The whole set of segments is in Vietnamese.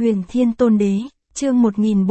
Huyền Thiên Tôn Đế, chương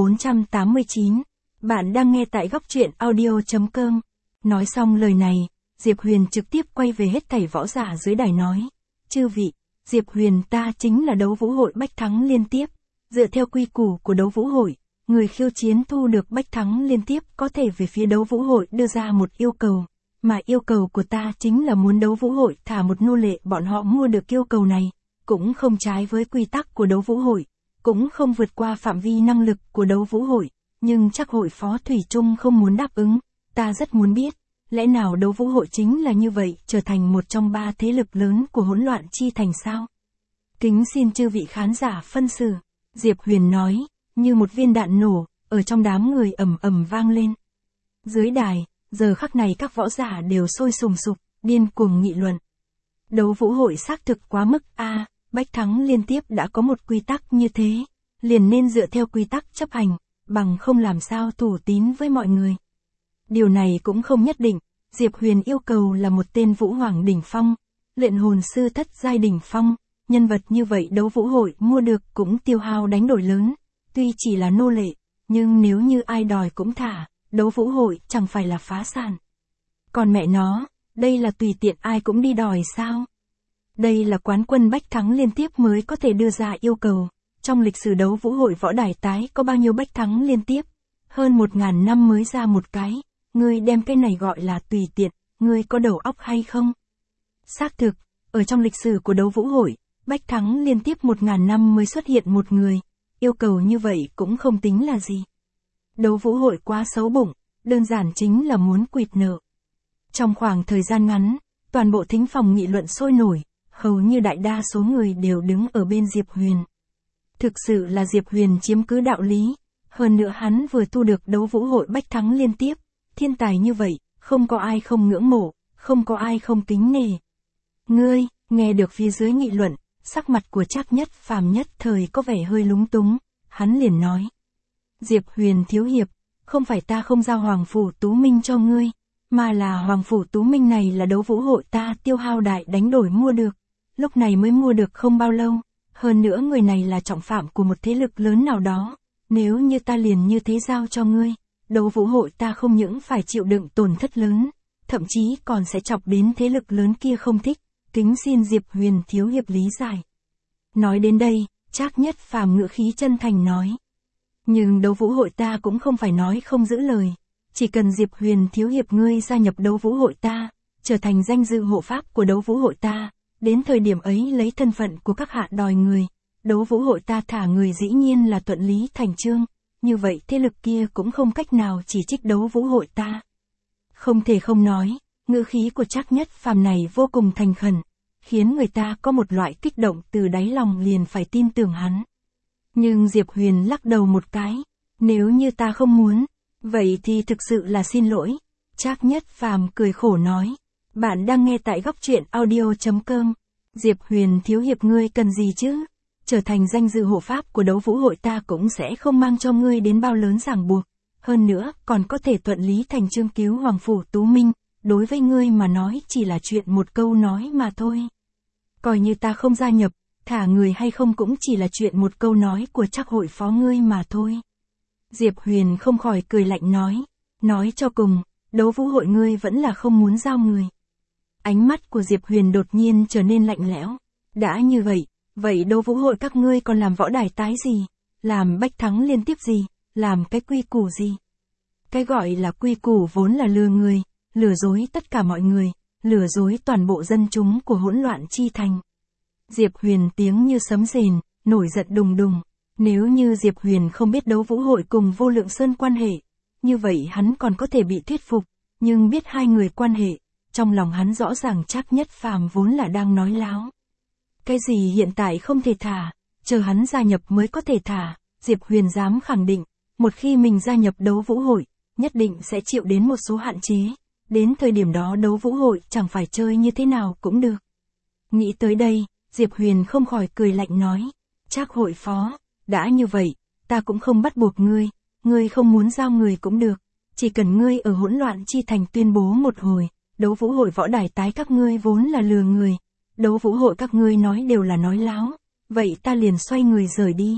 1489. Bạn đang nghe tại góc truyện audio.com. Nói xong lời này, Diệp Huyền trực tiếp quay về hết thảy võ giả dưới đài nói. Chư vị, Diệp Huyền ta chính là đấu vũ hội bách thắng liên tiếp. Dựa theo quy củ của đấu vũ hội, người khiêu chiến thu được bách thắng liên tiếp có thể về phía đấu vũ hội đưa ra một yêu cầu. Mà yêu cầu của ta chính là muốn đấu vũ hội thả một nô lệ bọn họ mua được yêu cầu này. Cũng không trái với quy tắc của đấu vũ hội, cũng không vượt qua phạm vi năng lực của đấu vũ hội, nhưng chắc hội phó Thủy Trung không muốn đáp ứng. Ta rất muốn biết, lẽ nào đấu vũ hội chính là như vậy trở thành một trong ba thế lực lớn của hỗn loạn chi thành sao? Kính xin chư vị khán giả phân xử. Diệp Huyền nói, như một viên đạn nổ, ở trong đám người ầm ầm vang lên. Dưới đài, giờ khắc này các võ giả đều sôi sùng sục, điên cuồng nghị luận. Đấu vũ hội xác thực quá mức a, bách thắng liên tiếp đã có một quy tắc như thế, liền nên dựa theo quy tắc chấp hành, bằng không làm sao thủ tín với mọi người. Điều này cũng không nhất định, Diệp Huyền yêu cầu là một tên vũ hoàng đỉnh phong, luyện hồn sư thất giai đỉnh phong, nhân vật như vậy đấu vũ hội mua được cũng tiêu hao đánh đổi lớn, tuy chỉ là nô lệ, nhưng nếu như ai đòi cũng thả, đấu vũ hội chẳng phải là phá sản. Còn mẹ nó, đây là tùy tiện ai cũng đi đòi sao? Đây là quán quân bách thắng liên tiếp mới có thể đưa ra yêu cầu. Trong lịch sử đấu vũ hội võ đài tái có bao nhiêu bách thắng liên tiếp? Hơn 1000 năm mới ra một cái. Ngươi đem cái này gọi là tùy tiện, ngươi có đầu óc hay không? Xác thực, ở trong lịch sử của đấu vũ hội, bách thắng liên tiếp 1000 năm mới xuất hiện một người. Yêu cầu như vậy cũng không tính là gì. Đấu vũ hội quá xấu bụng, đơn giản chính là muốn quỵt nợ. Trong khoảng thời gian ngắn, toàn bộ thính phòng nghị luận sôi nổi. Hầu như đại đa số người đều đứng ở bên Diệp Huyền. Thực sự là Diệp Huyền chiếm cứ đạo lý, hơn nữa hắn vừa thu được đấu vũ hội bách thắng liên tiếp, thiên tài như vậy, không có ai không ngưỡng mộ, không có ai không kính nể. Ngươi, nghe được phía dưới nghị luận, sắc mặt của Trác Nhất Phàm nhất thời có vẻ hơi lúng túng, hắn liền nói. Diệp Huyền thiếu hiệp, không phải ta không giao Hoàng Phủ Tú Minh cho ngươi, mà là Hoàng Phủ Tú Minh này là đấu vũ hội ta tiêu hao đại đánh đổi mua được. Lúc này mới mua được không bao lâu, hơn nữa người này là trọng phạm của một thế lực lớn nào đó, nếu như ta liền như thế giao cho ngươi, đấu vũ hội ta không những phải chịu đựng tổn thất lớn, thậm chí còn sẽ chọc đến thế lực lớn kia không thích, kính xin Diệp Huyền thiếu hiệp lý giải. Nói đến đây, Trác Nhất Phàm ngữ khí chân thành nói. Nhưng đấu vũ hội ta cũng không phải nói không giữ lời, chỉ cần Diệp Huyền thiếu hiệp ngươi gia nhập đấu vũ hội ta, trở thành danh dự hộ pháp của đấu vũ hội ta. Đến thời điểm ấy lấy thân phận của các hạ đòi người, đấu vũ hội ta thả người dĩ nhiên là thuận lý thành chương, như vậy thế lực kia cũng không cách nào chỉ trích đấu vũ hội ta. Không thể không nói, ngữ khí của Trác Nhất Phàm này vô cùng thành khẩn, khiến người ta có một loại kích động từ đáy lòng liền phải tin tưởng hắn. Nhưng Diệp Huyền lắc đầu một cái, nếu như ta không muốn, vậy thì thực sự là xin lỗi. Trác Nhất Phàm cười khổ nói. Bạn đang nghe tại góc truyện audio.com. Diệp Huyền thiếu hiệp ngươi cần gì chứ? Trở thành danh dự hộ pháp của đấu vũ hội ta cũng sẽ không mang cho ngươi đến bao lớn ràng buộc. Hơn nữa, còn có thể thuận lý thành chương cứu Hoàng Phủ Tú Minh. Đối với ngươi mà nói chỉ là chuyện một câu nói mà thôi. Coi như ta không gia nhập, thả người hay không cũng chỉ là chuyện một câu nói của Trác hội phó ngươi mà thôi. Diệp Huyền không khỏi cười lạnh nói. Nói cho cùng, đấu vũ hội ngươi vẫn là không muốn giao người. Ánh mắt của Diệp Huyền đột nhiên trở nên lạnh lẽo. Đã như vậy đấu vũ hội các ngươi còn làm võ đài tái gì? Làm bách thắng liên tiếp gì? Làm cái quy củ gì? Cái gọi là quy củ vốn là lừa người, lừa dối tất cả mọi người, lừa dối toàn bộ dân chúng của hỗn loạn chi thành. Diệp Huyền tiếng như sấm rền, nổi giận đùng đùng. Nếu như Diệp Huyền không biết đấu vũ hội cùng Vô Lượng Sơn quan hệ, như vậy hắn còn có thể bị thuyết phục, nhưng biết hai người quan hệ. Trong lòng hắn rõ ràng Trác Nhất Phàm vốn là đang nói láo. Cái gì hiện tại không thể thả, chờ hắn gia nhập mới có thể thả, Diệp Huyền dám khẳng định, một khi mình gia nhập đấu vũ hội, nhất định sẽ chịu đến một số hạn chế, đến thời điểm đó đấu vũ hội chẳng phải chơi như thế nào cũng được. Nghĩ tới đây, Diệp Huyền không khỏi cười lạnh nói, Trác hội phó, đã như vậy, ta cũng không bắt buộc ngươi không muốn giao người cũng được, chỉ cần ngươi ở hỗn loạn chi thành tuyên bố một hồi. Đấu vũ hội võ đài tái các ngươi vốn là lừa người, đấu vũ hội các ngươi nói đều là nói láo, vậy ta liền xoay người rời đi,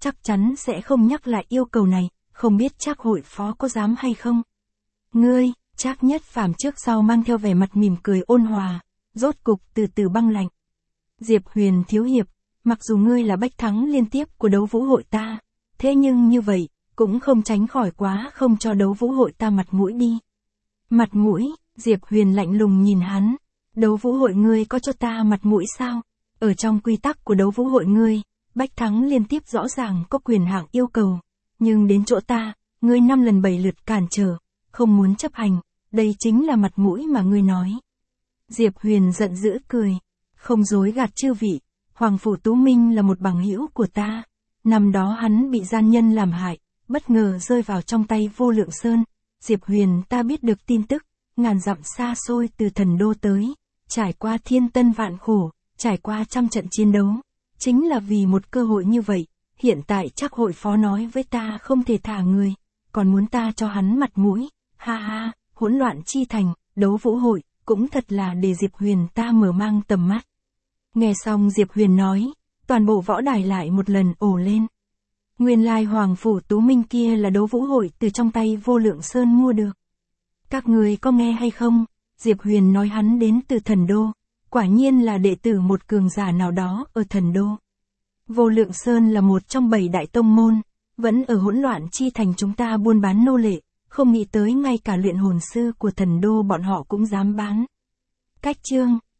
chắc chắn sẽ không nhắc lại yêu cầu này, không biết Trác hội phó có dám hay không. Ngươi, Trác Nhất Phàm trước sau mang theo vẻ mặt mỉm cười ôn hòa, rốt cục từ từ băng lạnh. Diệp Huyền thiếu hiệp, mặc dù ngươi là bách thắng liên tiếp của đấu vũ hội ta, thế nhưng như vậy, cũng không tránh khỏi quá không cho đấu vũ hội ta mặt mũi đi. Mặt mũi, Diệp Huyền lạnh lùng nhìn hắn, đấu vũ hội ngươi có cho ta mặt mũi sao? Ở trong quy tắc của đấu vũ hội ngươi, bách thắng liên tiếp rõ ràng có quyền hạn yêu cầu, nhưng đến chỗ ta, ngươi 5 lần 7 lượt cản trở, không muốn chấp hành, đây chính là mặt mũi mà ngươi nói. Diệp Huyền giận dữ cười, không dối gạt chư vị, Hoàng Phủ Tú Minh là một bằng hữu của ta, năm đó hắn bị gian nhân làm hại, bất ngờ rơi vào trong tay Vô Lượng Sơn, Diệp Huyền ta biết được tin tức, ngàn dặm xa xôi từ Thần Đô tới, trải qua thiên tân vạn khổ, trải qua trăm trận chiến đấu, chính là vì một cơ hội như vậy, hiện tại Trác hội phó nói với ta không thể thả người, còn muốn ta cho hắn mặt mũi, ha ha, hỗn loạn chi thành, đấu vũ hội, cũng thật là để Diệp Huyền ta mở mang tầm mắt. Nghe xong Diệp Huyền nói, toàn bộ võ đài lại một lần ồ lên. Nguyên lai Hoàng Phủ Tú Minh kia là đấu vũ hội từ trong tay Vô Lượng Sơn mua được. Các người có nghe hay không? Diệp Huyền nói hắn đến từ Thần Đô, quả nhiên là đệ tử một cường giả nào đó ở Thần Đô. Vô Lượng Sơn là một trong 7 đại tông môn, vẫn ở hỗn loạn chi thành chúng ta buôn bán nô lệ, không nghĩ tới ngay cả luyện hồn sư của Thần Đô bọn họ cũng dám bán. Cách chương